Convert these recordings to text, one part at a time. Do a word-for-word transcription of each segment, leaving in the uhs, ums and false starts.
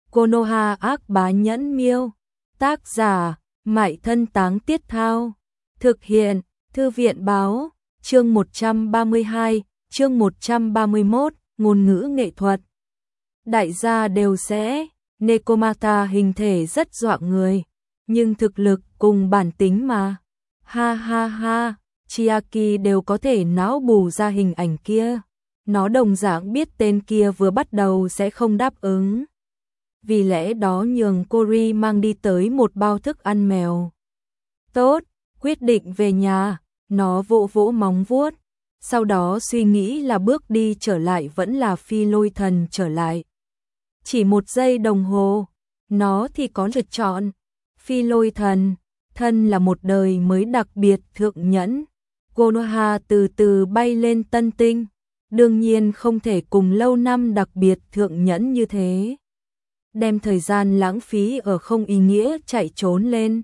Konoha ác bá nhẫn miêu. Tác giả, Mại Thân Táng Tiết Thao. Thực hiện, Thư viện Báo. Chương một trăm ba mươi hai, chương một trăm ba mươi mốt, ngôn ngữ nghệ thuật. Đại gia đều sẽ, Nekomata hình thể rất dọa người, nhưng thực lực cùng bản tính mà. Ha ha ha, Chiaki đều có thể não bù ra hình ảnh kia. Nó đồng dạng biết tên kia vừa bắt đầu sẽ không đáp ứng. Vì lẽ đó nhường Cory mang đi tới một bao thức ăn mèo. Tốt, quyết định về nhà, nó vỗ vỗ móng vuốt. Sau đó suy nghĩ là bước đi trở lại vẫn là phi lôi thần trở lại. Chỉ một giây đồng hồ, nó thì có lựa chọn. Phi lôi thần, thân là một đời mới đặc biệt thượng nhẫn. Konoha từ từ bay lên tân tinh. Đương nhiên không thể cùng lâu năm đặc biệt thượng nhẫn như thế. Đem thời gian lãng phí ở không ý nghĩa chạy trốn lên.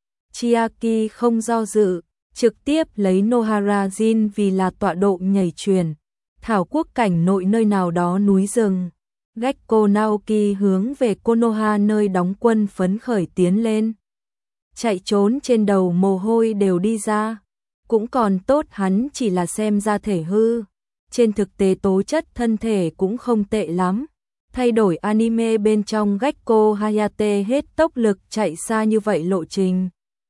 Chiaki không do dự, trực tiếp lấy Nohara Jin vì là tọa độ nhảy truyền. Thảo quốc cảnh nội nơi nào đó núi rừng. Gekko Naoki hướng về Konoha nơi đóng quân phấn khởi tiến lên. Chạy trốn trên đầu mồ hôi đều đi ra. Cũng còn tốt hắn chỉ là xem ra thể hư. Trên thực tế tố chất thân thể cũng không tệ lắm. Thay đổi anime bên trong Gekko Hayate hết tốc lực chạy xa như vậy lộ trình.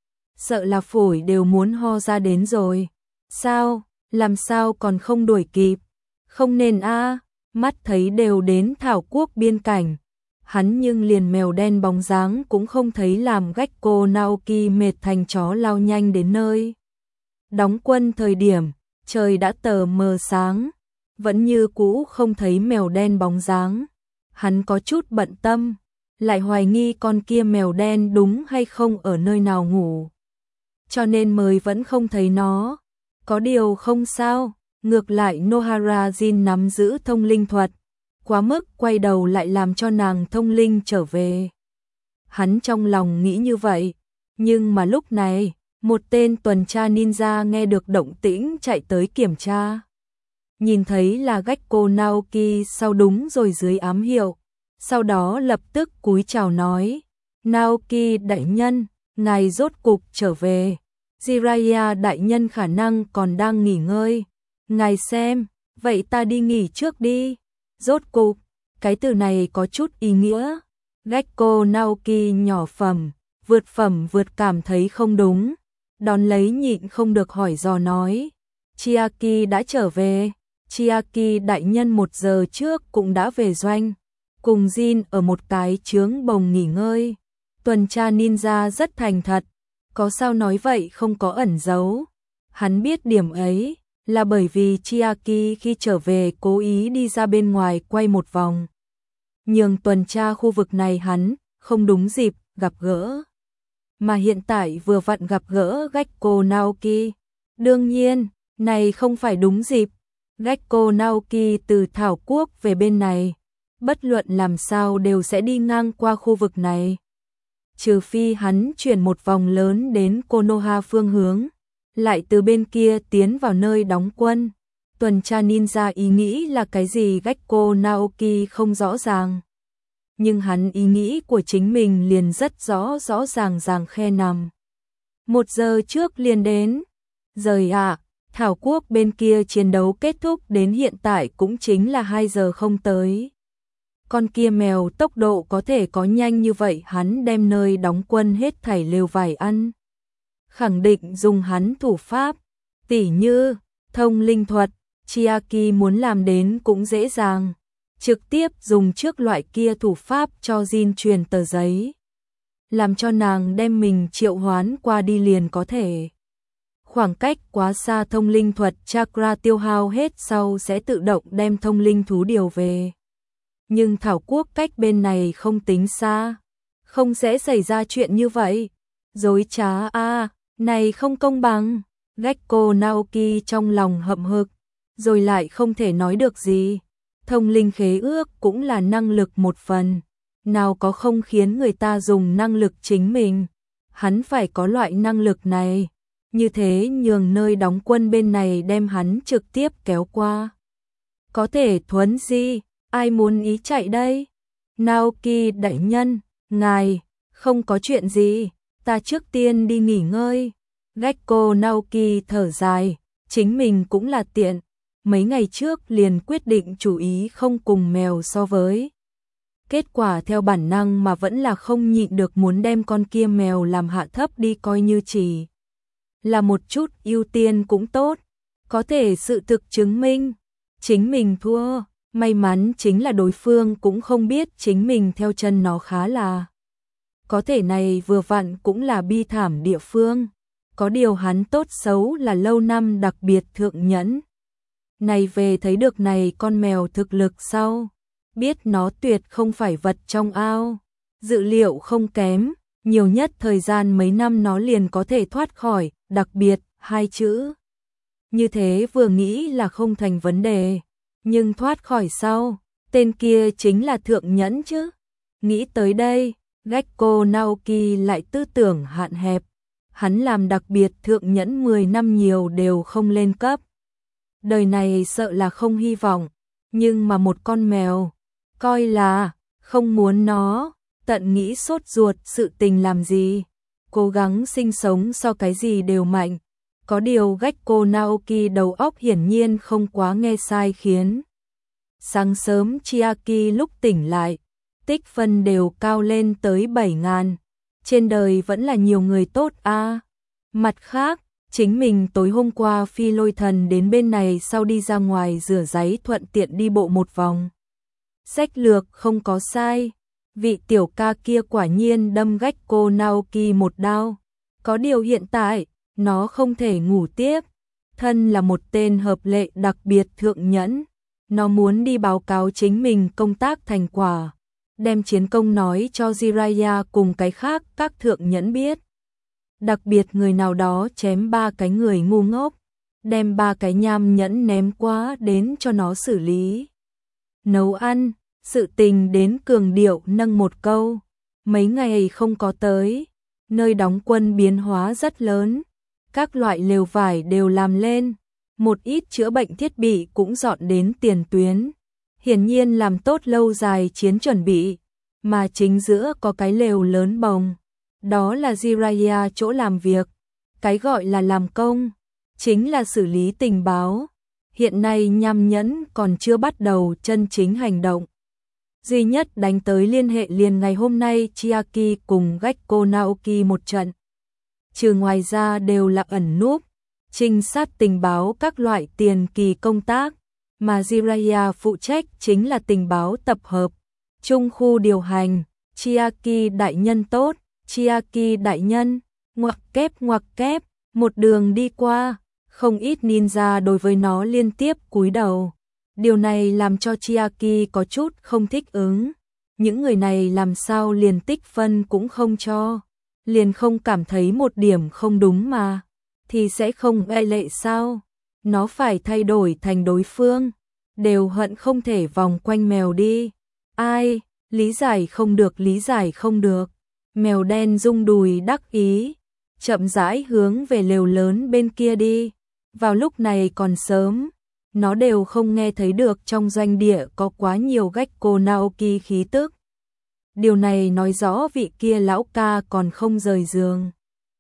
Sợ là phổi đều muốn ho ra đến rồi. Sao, làm sao còn không đuổi kịp? Không nên a, mắt thấy đều đến thảo quốc biên cảnh. Hắn nhưng liền mèo đen bóng dáng cũng không thấy làm Gekko Naoki mệt thành chó lao nhanh đến nơi. Đóng quân thời điểm, trời đã tờ mờ sáng, vẫn như cũ không thấy mèo đen bóng dáng. Hắn có chút bận tâm, lại hoài nghi con kia mèo đen đúng hay không ở nơi nào ngủ. Cho nên mới vẫn không thấy nó. Có điều không sao, ngược lại Nohara Jin nắm giữ thông linh thuật, quá mức quay đầu lại làm cho nàng thông linh trở về. Hắn trong lòng nghĩ như vậy, nhưng mà lúc này, một tên tuần tra ninja nghe được động tĩnh chạy tới kiểm tra. Nhìn thấy là Gekko Naoki sau đúng rồi dưới ám hiệu, sau đó lập tức cúi chào nói, Naoki đại nhân, ngài rốt cục trở về, Jiraiya đại nhân khả năng còn đang nghỉ ngơi, ngài xem, vậy ta đi nghỉ trước đi, rốt cục, cái từ này có chút ý nghĩa, Gekko Naoki nhỏ phẩm, vượt phẩm vượt cảm thấy không đúng, đón lấy nhịn không được hỏi dò nói, Chiaki đã trở về. Chiaki đại nhân một giờ trước cũng đã về doanh, cùng Jin ở một cái trướng bồng nghỉ ngơi. Tuần tra ninja rất thành thật, có sao nói vậy không có ẩn giấu. Hắn biết điểm ấy là bởi vì Chiaki khi trở về cố ý đi ra bên ngoài quay một vòng. Nhưng tuần tra khu vực này hắn không đúng dịp gặp gỡ. Mà hiện tại vừa vặn gặp gỡ Gekko Naoki. Đương nhiên, này không phải đúng dịp. Gekko Naoki từ Thảo Quốc về bên này, bất luận làm sao đều sẽ đi ngang qua khu vực này. Trừ phi hắn chuyển một vòng lớn đến Konoha phương hướng, lại từ bên kia tiến vào nơi đóng quân. Tuần tra ninja ý nghĩ là cái gì Gekko Naoki không rõ ràng. Nhưng hắn ý nghĩ của chính mình liền rất rõ rõ ràng ràng khe nằm. Một giờ trước liền đến. Rời ạ. À, Thảo quốc bên kia chiến đấu kết thúc đến hiện tại cũng chính là hai giờ không tới. Con kia mèo tốc độ có thể có nhanh như vậy hắn đem nơi đóng quân hết thảy lều vải ăn. Khẳng định dùng hắn thủ pháp, tỉ như, thông linh thuật, Chiaki muốn làm đến cũng dễ dàng. Trực tiếp dùng trước loại kia thủ pháp cho Jin truyền tờ giấy. Làm cho nàng đem mình triệu hoán qua đi liền có thể. Khoảng cách quá xa thông linh thuật chakra tiêu hao hết sau sẽ tự động đem thông linh thú điều về. Nhưng Thảo quốc cách bên này không tính xa. Không sẽ xảy ra chuyện như vậy. Dối trá a à, này không công bằng. Gekko Naoki trong lòng hậm hực. Rồi lại không thể nói được gì. Thông linh khế ước cũng là năng lực một phần. Nào có không khiến người ta dùng năng lực chính mình. Hắn phải có loại năng lực này. Như thế nhường nơi đóng quân bên này đem hắn trực tiếp kéo qua. Có thể thuấn di, ai muốn ý chạy đây? Naoki đại nhân, ngài, không có chuyện gì, ta trước tiên đi nghỉ ngơi. Gekko Naoki thở dài, chính mình cũng là tiện, mấy ngày trước liền quyết định chủ ý không cùng mèo so với. Kết quả theo bản năng mà vẫn là không nhịn được muốn đem con kia mèo làm hạ thấp đi, coi như chỉ là một chút ưu tiên cũng tốt. Có thể sự thực chứng minh chính mình thua, may mắn chính là đối phương cũng không biết chính mình theo chân nó khá là. Có thể này vừa vặn cũng là bi thảm địa phương. Có điều hắn tốt xấu là lâu năm đặc biệt thượng nhẫn. Này về thấy được này con mèo thực lực sau, biết nó tuyệt không phải vật trong ao. Dự liệu không kém, nhiều nhất thời gian mấy năm nó liền có thể thoát khỏi, đặc biệt, hai chữ. Như thế vừa nghĩ là không thành vấn đề, nhưng thoát khỏi sau, tên kia chính là thượng nhẫn chứ. Nghĩ tới đây, Gekko Naoki lại tư tưởng hạn hẹp. Hắn làm đặc biệt thượng nhẫn mười năm nhiều đều không lên cấp. Đời này sợ là không hy vọng, nhưng mà một con mèo, coi là không muốn nó, tận nghĩ sốt ruột sự tình làm gì, cố gắng sinh sống so cái gì đều mạnh. Có điều Gekko Naoki đầu óc hiển nhiên không quá nghe sai khiến. Sáng sớm Chiaki lúc tỉnh lại, tích phân đều cao lên tới bảy ngàn. Trên đời vẫn là nhiều người tốt a. À. Mặt khác, chính mình tối hôm qua phi lôi thần đến bên này sau đi ra ngoài rửa giấy thuận tiện đi bộ một vòng. Sách lược không có sai, vị tiểu ca kia quả nhiên đâm Gekko Naoki một đao. Có điều hiện tại, nó không thể ngủ tiếp. Thân là một tên hợp lệ đặc biệt thượng nhẫn, nó muốn đi báo cáo chính mình công tác thành quả, đem chiến công nói cho Jiraiya cùng cái khác các thượng nhẫn biết. Đặc biệt người nào đó chém ba cái người ngu ngốc, đem ba cái nham nhẫn ném quá đến cho nó xử lý. Nấu ăn, sự tình đến cường điệu nâng một câu, mấy ngày không có tới, nơi đóng quân biến hóa rất lớn, các loại lều vải đều làm lên, một ít chữa bệnh thiết bị cũng dọn đến tiền tuyến, hiển nhiên làm tốt lâu dài chiến chuẩn bị, mà chính giữa có cái lều lớn bồng. Đó là Jiraiya chỗ làm việc, cái gọi là làm công, chính là xử lý tình báo. Hiện nay nham nhẫn còn chưa bắt đầu chân chính hành động. Duy nhất đánh tới liên hệ liền ngày hôm nay Chiaki cùng Gekko Naoki một trận. Trừ ngoài ra đều là ẩn núp, trinh sát tình báo các loại tiền kỳ công tác, mà Jiraiya phụ trách chính là tình báo tập hợp, trung khu điều hành. Chiaki đại nhân tốt. Chiaki đại nhân, ngoặc kép ngoặc kép, một đường đi qua, không ít ninja đối với nó liên tiếp cúi đầu. Điều này làm cho Chiaki có chút không thích ứng. Những người này làm sao liền tích phân cũng không cho, liền không cảm thấy một điểm không đúng mà, thì sẽ không e lệ sao? Nó phải thay đổi thành đối phương, đều hận không thể vòng quanh mèo đi. Ai, lý giải không được, lý giải không được. Mèo đen rung đùi đắc ý, chậm rãi hướng về lều lớn bên kia đi. Vào lúc này còn sớm, nó đều không nghe thấy được trong doanh địa có quá nhiều Gekko Naoki khí tức. Điều này nói rõ vị kia lão ca còn không rời giường.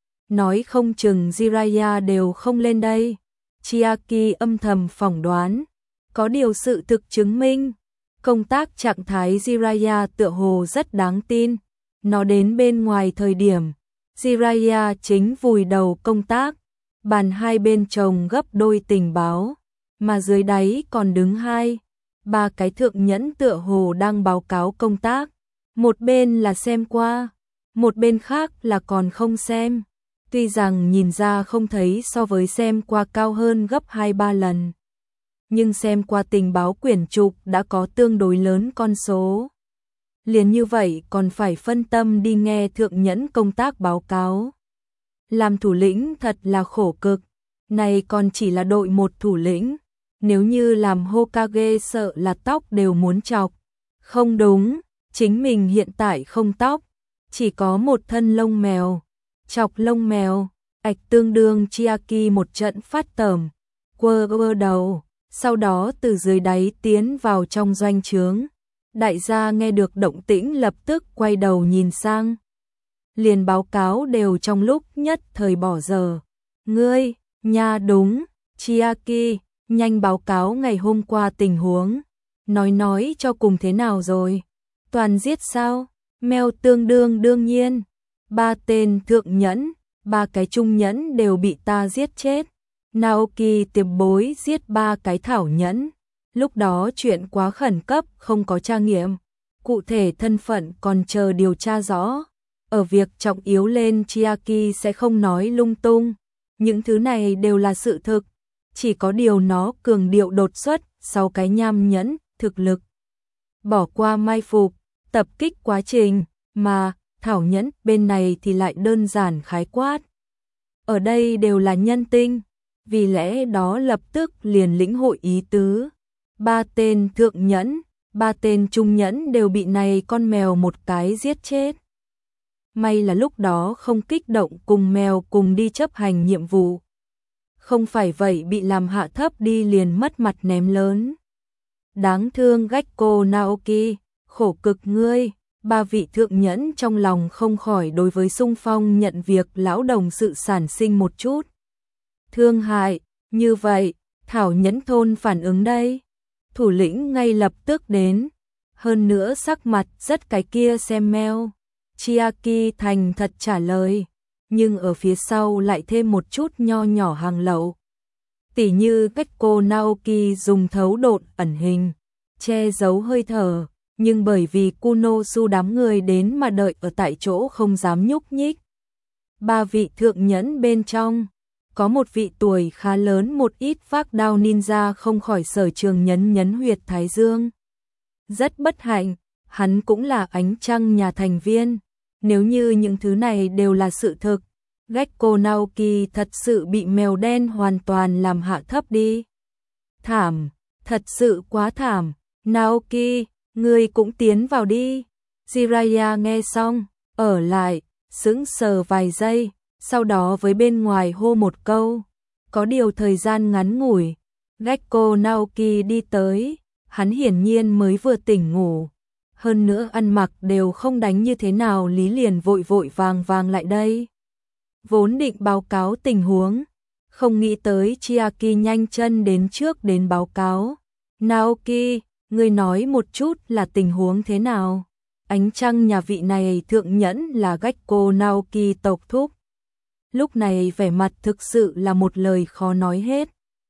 Nói không chừng Jiraiya đều không lên đây. Chiaki âm thầm phỏng đoán. Có điều sự thực chứng minh, công tác trạng thái Jiraiya tựa hồ rất đáng tin. Nó đến bên ngoài thời điểm, Jiraiya chính vùi đầu công tác, bàn hai bên chồng gấp đôi tình báo, mà dưới đáy còn đứng hai, ba cái thượng nhẫn tựa hồ đang báo cáo công tác. Một bên là xem qua, một bên khác là còn không xem. Tuy rằng nhìn ra không thấy so với xem qua cao hơn gấp hai ba lần, nhưng xem qua tình báo quyển trục đã có tương đối lớn con số. Liền như vậy còn phải phân tâm đi nghe thượng nhẫn công tác báo cáo. Làm thủ lĩnh thật là khổ cực, này còn chỉ là đội một thủ lĩnh, nếu như làm Hokage sợ là tóc đều muốn chọc. Không đúng, chính mình hiện tại không tóc, chỉ có một thân lông mèo. Chọc lông mèo, ạch tương đương Chiaki một trận phát tởm, quơ quơ đầu, sau đó từ dưới đáy tiến vào trong doanh trướng. Đại gia nghe được động tĩnh lập tức quay đầu nhìn sang. Liền báo cáo đều trong lúc nhất thời bỏ giờ. Ngươi, nha đúng, Chiaki, nhanh báo cáo ngày hôm qua tình huống. Nói nói cho cùng thế nào rồi? Toàn giết sao? Mèo tương đương đương nhiên. Ba tên thượng nhẫn, ba cái trung nhẫn đều bị ta giết chết. Naoki tiệm bối giết ba cái thảo nhẫn. Lúc đó chuyện quá khẩn cấp không có tra nghiệm. Cụ thể thân phận còn chờ điều tra rõ. Ở việc trọng yếu lên Chiaki sẽ không nói lung tung. Những thứ này đều là sự thực. Chỉ có điều nó cường điệu đột xuất sau cái nham nhẫn, thực lực. Bỏ qua mai phục, tập kích quá trình, mà thảo nhẫn bên này thì lại đơn giản khái quát. Ở đây đều là nhân tinh, vì lẽ đó lập tức liền lĩnh hội ý tứ. Ba tên thượng nhẫn, ba tên trung nhẫn đều bị này con mèo một cái giết chết. May là lúc đó không kích động cùng mèo cùng đi chấp hành nhiệm vụ. Không phải vậy bị làm hạ thấp đi liền mất mặt ném lớn. Đáng thương Gecko Naoki, khổ cực ngươi. Ba vị thượng nhẫn trong lòng không khỏi đối với xung phong nhận việc lão đồng sự sản sinh một chút thương hại. Như vậy, thảo nhẫn thôn phản ứng đây. Thủ lĩnh ngay lập tức đến. Hơn nữa sắc mặt rất cái kia xem meo. Chiaki thành thật trả lời. Nhưng ở phía sau lại thêm một chút nho nhỏ hàng lậu. Tỉ như Gecko Naoki dùng thấu độn ẩn hình, che giấu hơi thở. Nhưng bởi vì Kunosu đám người đến mà đợi ở tại chỗ không dám nhúc nhích. Ba vị thượng nhẫn bên trong, có một vị tuổi khá lớn một ít phác đao ninja không khỏi sở trường nhấn nhấn huyệt thái dương. Rất bất hạnh, hắn cũng là ánh trăng nhà thành viên. Nếu như những thứ này đều là sự thực, Gecko Naoki thật sự bị mèo đen hoàn toàn làm hạ thấp đi. Thảm, thật sự quá thảm. Naoki, ngươi cũng tiến vào đi. Jiraiya nghe xong, ở lại, sững sờ vài giây, sau đó với bên ngoài hô một câu. Có điều thời gian ngắn ngủi, Gecko Naoki đi tới, hắn hiển nhiên mới vừa tỉnh ngủ. Hơn nữa ăn mặc đều không đánh như thế nào Lý liền vội vội vàng vàng lại đây. Vốn định báo cáo tình huống, không nghĩ tới Chiaki nhanh chân đến trước đến báo cáo. Naoki, ngươi nói một chút là tình huống thế nào? Ánh trăng nhà vị này thượng nhẫn là Gecko Naoki tộc thúc. Lúc này vẻ mặt thực sự là một lời khó nói hết.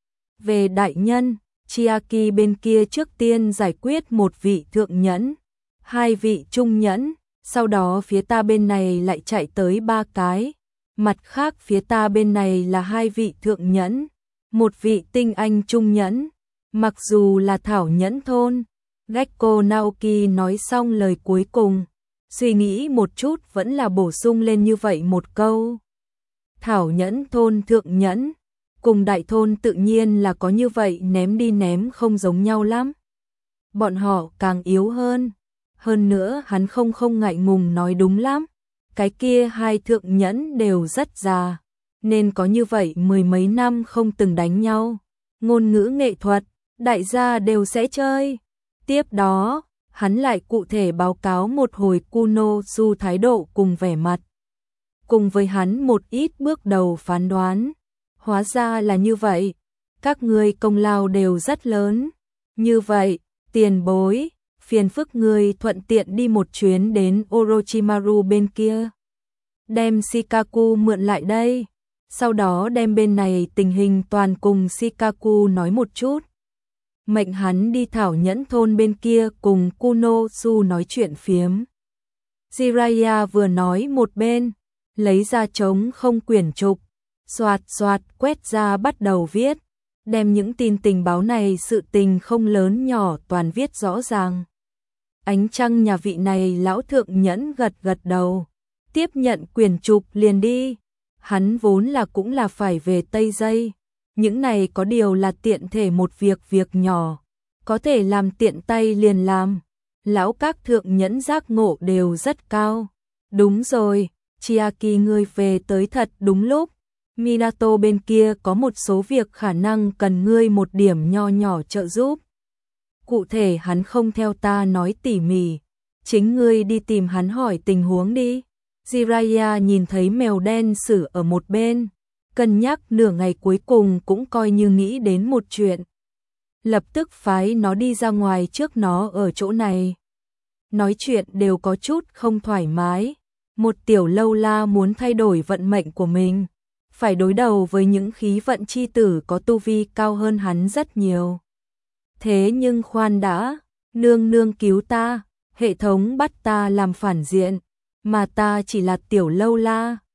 Về đại nhân, Chiaki bên kia trước tiên giải quyết một vị thượng nhẫn, hai vị trung nhẫn, sau đó phía ta bên này lại chạy tới ba cái. Mặt khác phía ta bên này là hai vị thượng nhẫn, một vị tinh anh trung nhẫn. Mặc dù là thảo nhẫn thôn, Gecko Naoki nói xong lời cuối cùng, suy nghĩ một chút vẫn là bổ sung lên như vậy một câu. Thảo nhẫn thôn thượng nhẫn, cùng đại thôn tự nhiên là có như vậy ném đi ném không giống nhau lắm. Bọn họ càng yếu hơn, hơn nữa hắn không không ngại ngùng nói đúng lắm. Cái kia hai thượng nhẫn đều rất già, nên có như vậy mười mấy năm không từng đánh nhau. Ngôn ngữ nghệ thuật, đại gia đều sẽ chơi. Tiếp đó, hắn lại cụ thể báo cáo một hồi Kunosu thái độ cùng vẻ mặt. Cùng với hắn một ít bước đầu phán đoán. Hóa ra là như vậy, các ngươi công lao đều rất lớn. Như vậy, tiền bối, phiền phức ngươi thuận tiện đi một chuyến đến Orochimaru bên kia. Đem Shikaku mượn lại đây, sau đó đem bên này tình hình toàn cùng Shikaku nói một chút. Mệnh hắn đi thảo nhẫn thôn bên kia cùng Kunosu nói chuyện phiếm. Jiraiya vừa nói một bên, lấy ra trống không quyển trục, xoạt xoạt quét ra bắt đầu viết, đem những tin tình báo này sự tình không lớn nhỏ toàn viết rõ ràng. Ánh trăng nhà vị này lão thượng nhẫn gật gật đầu, tiếp nhận quyển trục liền đi. Hắn vốn là cũng là phải về Tây Dây, những này có điều là tiện thể một việc việc nhỏ, có thể làm tiện tay liền làm. Lão các thượng nhẫn giác ngộ đều rất cao. Đúng rồi, Chiaki ngươi về tới thật đúng lúc. Minato bên kia có một số việc khả năng cần ngươi một điểm nho nhỏ trợ giúp. Cụ thể hắn không theo ta nói tỉ mỉ, chính ngươi đi tìm hắn hỏi tình huống đi. Jiraiya nhìn thấy mèo đen xử ở một bên, cân nhắc nửa ngày cuối cùng cũng coi như nghĩ đến một chuyện. Lập tức phái nó đi ra ngoài trước nó ở chỗ này. Nói chuyện đều có chút không thoải mái. Một tiểu lâu la muốn thay đổi vận mệnh của mình, phải đối đầu với những khí vận chi tử có tu vi cao hơn hắn rất nhiều. Thế nhưng khoan đã, nương nương cứu ta, hệ thống bắt ta làm phản diện, mà ta chỉ là tiểu lâu la,